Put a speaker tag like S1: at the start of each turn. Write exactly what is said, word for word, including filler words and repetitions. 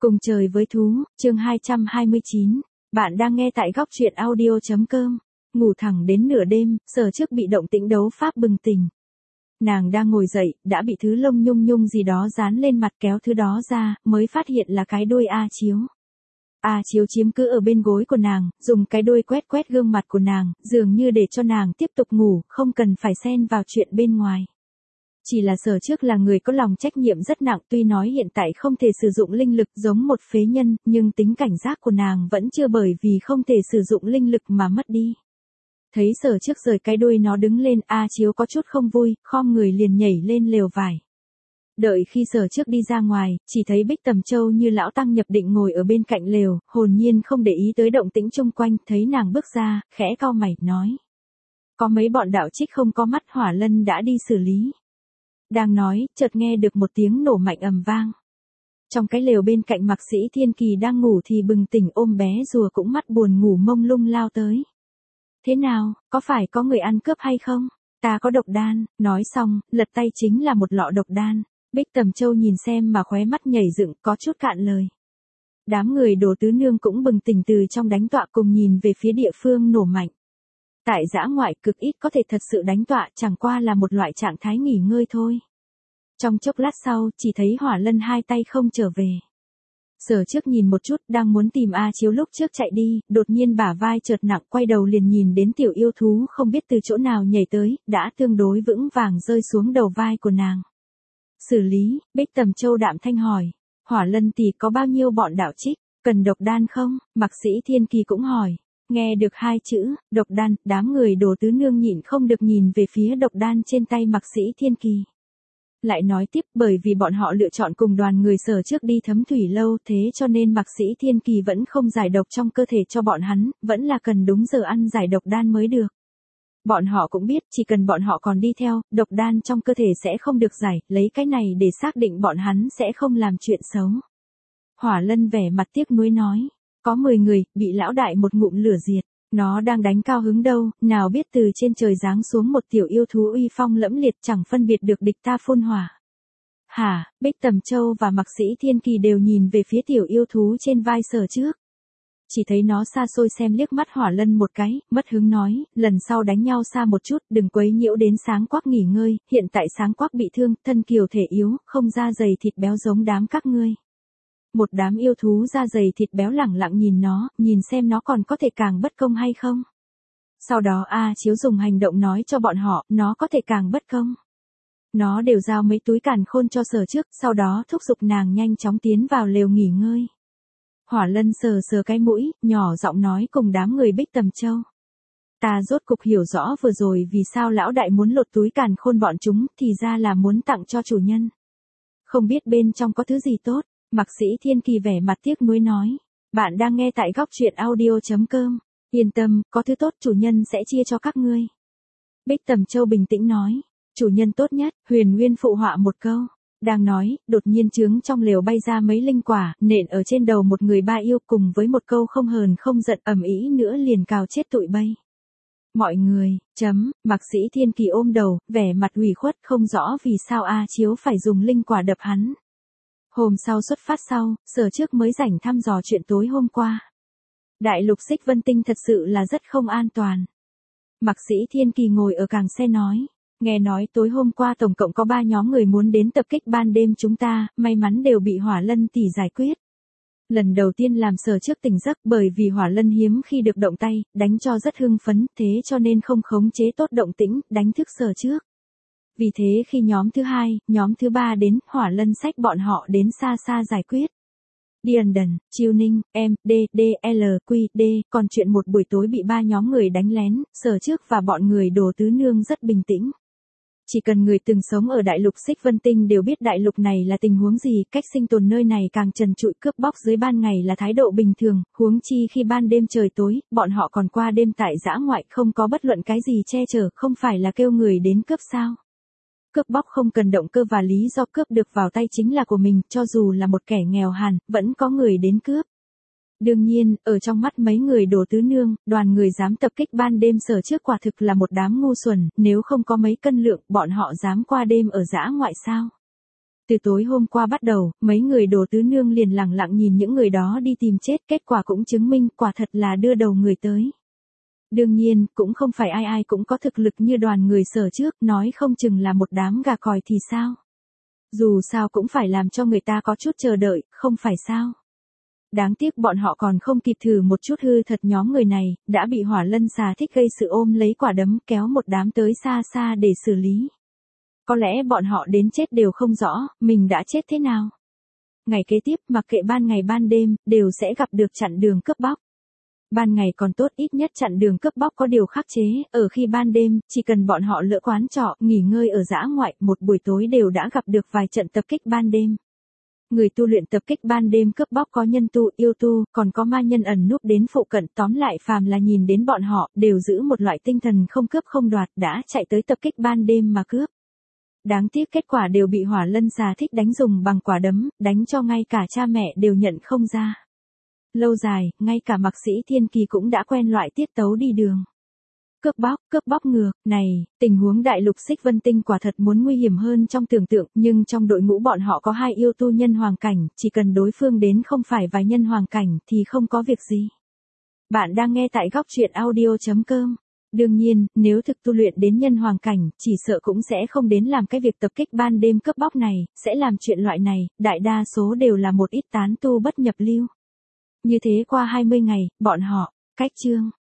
S1: Cùng trời với thú, chương hai trăm hai mươi chín. Bạn đang nghe tại góc truyện audio chấm com. Ngủ thẳng đến nửa đêm, Sở Trước bị động tĩnh đấu pháp bừng tỉnh. Nàng đang ngồi dậy, đã bị thứ lông nhung nhung gì đó dán lên mặt, kéo thứ đó ra, mới phát hiện là cái đuôi A Chiếu. A Chiếu chiếm cứ ở bên gối của nàng, dùng cái đuôi quét quét gương mặt của nàng, dường như để cho nàng tiếp tục ngủ, không cần phải xen vào chuyện bên ngoài. Chỉ là Sở Trước là người có lòng trách nhiệm rất nặng, tuy nói hiện tại không thể sử dụng linh lực giống một phế nhân, nhưng tính cảnh giác của nàng vẫn chưa bởi vì không thể sử dụng linh lực mà mất đi. Thấy Sở Trước rời cái đuôi nó đứng lên, A Chiếu có chút không vui, khom người liền nhảy lên lều vải. Đợi khi Sở Trước đi ra ngoài, chỉ thấy Bích Tầm Châu như lão tăng nhập định ngồi ở bên cạnh lều, hồn nhiên không để ý tới động tĩnh chung quanh, thấy nàng bước ra, khẽ cau mày, nói. Có mấy bọn đạo trích không có mắt, Hỏa Lân đã đi xử lý. Đang nói, chợt nghe được một tiếng nổ mạnh ầm vang. Trong cái lều bên cạnh Mạc Sĩ Thiên Kỳ đang ngủ thì bừng tỉnh, ôm bé rùa cũng mắt buồn ngủ mông lung lao tới. Thế nào, có phải có người ăn cướp hay không? Ta có độc đan, nói xong, lật tay chính là một lọ độc đan. Bích Tầm Châu nhìn xem mà khóe mắt nhảy dựng, có chút cạn lời. Đám người Đồ Tứ Nương cũng bừng tỉnh từ trong đánh tọa, cùng nhìn về phía địa phương nổ mạnh. Tại dã ngoại cực ít có thể thật sự đánh tọa, chẳng qua là một loại trạng thái nghỉ ngơi thôi. Trong chốc lát sau, chỉ thấy Hỏa Lân hai tay không trở về. Sở Trước nhìn một chút, đang muốn tìm A Chiếu lúc trước chạy đi, đột nhiên bả vai chợt nặng, quay đầu liền nhìn đến tiểu yêu thú không biết từ chỗ nào nhảy tới, đã tương đối vững vàng rơi xuống đầu vai của nàng. Xử lý, Bích Tầm Châu đạm thanh hỏi. Hỏa Lân tỷ có bao nhiêu bọn đạo trích, cần độc đan không? Mạc Sĩ Thiên Kỳ cũng hỏi. Nghe được hai chữ, độc đan, đám người Đồ Tứ Nương nhịn không được nhìn về phía độc đan trên tay Mạc Sĩ Thiên Kỳ. Lại nói tiếp, bởi vì bọn họ lựa chọn cùng đoàn người Sở Trước đi Thấm Thủy Lâu, thế cho nên Mạc Sĩ Thiên Kỳ vẫn không giải độc trong cơ thể cho bọn hắn, vẫn là cần đúng giờ ăn giải độc đan mới được. Bọn họ cũng biết, chỉ cần bọn họ còn đi theo, độc đan trong cơ thể sẽ không được giải, lấy cái này để xác định bọn hắn sẽ không làm chuyện xấu. Hỏa Lân vẻ mặt tiếc nuối nói. Có mười người, bị lão đại một ngụm lửa diệt. Nó đang đánh cao hứng đâu, nào biết từ trên trời giáng xuống một tiểu yêu thú uy phong lẫm liệt, chẳng phân biệt được địch ta phun hỏa. Hả, Bích Tầm Châu và Mạc Sĩ Thiên Kỳ đều nhìn về phía tiểu yêu thú trên vai Sở Trước. Chỉ thấy nó xa xôi xem liếc mắt Hỏa Lân một cái, mất hứng nói, lần sau đánh nhau xa một chút, đừng quấy nhiễu đến Sáng Quắc nghỉ ngơi, hiện tại Sáng Quắc bị thương, thân kiều thể yếu, không da dày thịt béo giống đám các ngươi. Một đám yêu thú da dày thịt béo lẳng lặng nhìn nó, nhìn xem nó còn có thể càng bất công hay không. Sau đó A Chiếu dùng hành động nói cho bọn họ, nó có thể càng bất công. Nó đều giao mấy túi càn khôn cho Sở Trước, sau đó thúc giục nàng nhanh chóng tiến vào lều nghỉ ngơi. Hỏa Lân sờ sờ cái mũi, nhỏ giọng nói cùng đám người Bích Tầm Châu. Ta rốt cục hiểu rõ vừa rồi vì sao lão đại muốn lột túi càn khôn bọn chúng, thì ra là muốn tặng cho chủ nhân. Không biết bên trong có thứ gì tốt. Mạc Sĩ Thiên Kỳ vẻ mặt tiếc nuối nói. Bạn đang nghe tại góc truyện audio chấm com. Yên tâm, có thứ tốt chủ nhân sẽ chia cho các ngươi. Bích Tầm Châu bình tĩnh nói. Chủ nhân tốt nhất, Huyền Nguyên phụ họa một câu. Đang nói, đột nhiên trướng trong lều bay ra mấy linh quả, nện ở trên đầu một người ba yêu, cùng với một câu không hờn không giận ầm ĩ nữa liền cào chết tụi bay. Mọi người, chấm, Mạc Sĩ Thiên Kỳ ôm đầu, vẻ mặt ủy khuất không rõ vì sao A Chiếu phải dùng linh quả đập hắn. Hôm sau xuất phát sau, Sở Trước mới rảnh thăm dò chuyện tối hôm qua. Đại lục Xích Vân Tinh thật sự là rất không an toàn. Mạc Sĩ Thiên Kỳ ngồi ở càng xe nói. Nghe nói tối hôm qua tổng cộng có ba nhóm người muốn đến tập kích ban đêm chúng ta, may mắn đều bị Hỏa Lân tỷ giải quyết. Lần đầu tiên làm Sở Trước tỉnh giấc, bởi vì Hỏa Lân hiếm khi được động tay, đánh cho rất hưng phấn, thế cho nên không khống chế tốt động tĩnh, đánh thức Sở Trước. Vì thế khi nhóm thứ hai, nhóm thứ ba đến, Hỏa Lân xách bọn họ đến xa xa giải quyết. Điền, Chiêu Ninh, M, D, D, L, Q, D, còn chuyện một buổi tối bị ba nhóm người đánh lén, Sở Trước và bọn người Đồ Tứ Nương rất bình tĩnh. Chỉ cần người từng sống ở đại lục Xích Vân Tinh đều biết đại lục này là tình huống gì, cách sinh tồn nơi này càng trần trụi, cướp bóc dưới ban ngày là thái độ bình thường, huống chi khi ban đêm trời tối, bọn họ còn qua đêm tại dã ngoại không có bất luận cái gì che chở, không phải là kêu người đến cướp sao. Cướp bóc không cần động cơ và lý do, cướp được vào tay chính là của mình, cho dù là một kẻ nghèo hàn, vẫn có người đến cướp. Đương nhiên, ở trong mắt mấy người Đồ Tứ Nương, đoàn người dám tập kích ban đêm Sở Trước quả thực là một đám ngu xuẩn, nếu không có mấy cân lượng, bọn họ dám qua đêm ở dã ngoại sao? Từ tối hôm qua bắt đầu, mấy người Đồ Tứ Nương liền lặng lặng nhìn những người đó đi tìm chết, kết quả cũng chứng minh quả thật là đưa đầu người tới. Đương nhiên, cũng không phải ai ai cũng có thực lực như đoàn người Sở trước, nói không chừng là một đám gà còi thì sao. Dù sao cũng phải làm cho người ta có chút chờ đợi, không phải sao. Đáng tiếc bọn họ còn không kịp thử một chút hư thật, nhóm người này, đã bị Hỏa Lân xà thích gây sự ôm lấy quả đấm kéo một đám tới xa xa để xử lý. Có lẽ bọn họ đến chết đều không rõ, mình đã chết thế nào. Ngày kế tiếp, mặc kệ ban ngày ban đêm, đều sẽ gặp được chặn đường cướp bóc. Ban ngày còn tốt, ít nhất chặn đường cướp bóc có điều khắc chế, ở khi ban đêm, chỉ cần bọn họ lỡ quán trọ, nghỉ ngơi ở dã ngoại, một buổi tối đều đã gặp được vài trận tập kích ban đêm. Người tu luyện tập kích ban đêm cướp bóc có nhân tu, yêu tu, còn có ma nhân ẩn núp đến phụ cận, tóm lại phàm là nhìn đến bọn họ, đều giữ một loại tinh thần không cướp không đoạt, đã chạy tới tập kích ban đêm mà cướp. Đáng tiếc kết quả đều bị Hỏa Lân xà thích đánh dùng bằng quả đấm, đánh cho ngay cả cha mẹ đều nhận không ra. Lâu dài, ngay cả Mạc Sĩ Thiên Kỳ cũng đã quen loại tiết tấu đi đường. Cướp bóc, cướp bóc ngược, này, tình huống đại lục Xích Vân Tinh quả thật muốn nguy hiểm hơn trong tưởng tượng, nhưng trong đội ngũ bọn họ có hai yêu tu nhân hoàng cảnh, chỉ cần đối phương đến không phải vài nhân hoàng cảnh thì không có việc gì. Bạn đang nghe tại góc truyện audio chấm com. Đương nhiên, nếu thực tu luyện đến nhân hoàng cảnh, chỉ sợ cũng sẽ không đến làm cái việc tập kích ban đêm cướp bóc này, sẽ làm chuyện loại này, đại đa số đều là một ít tán tu bất nhập lưu. Như thế qua hai mươi ngày, bọn họ, cách chương.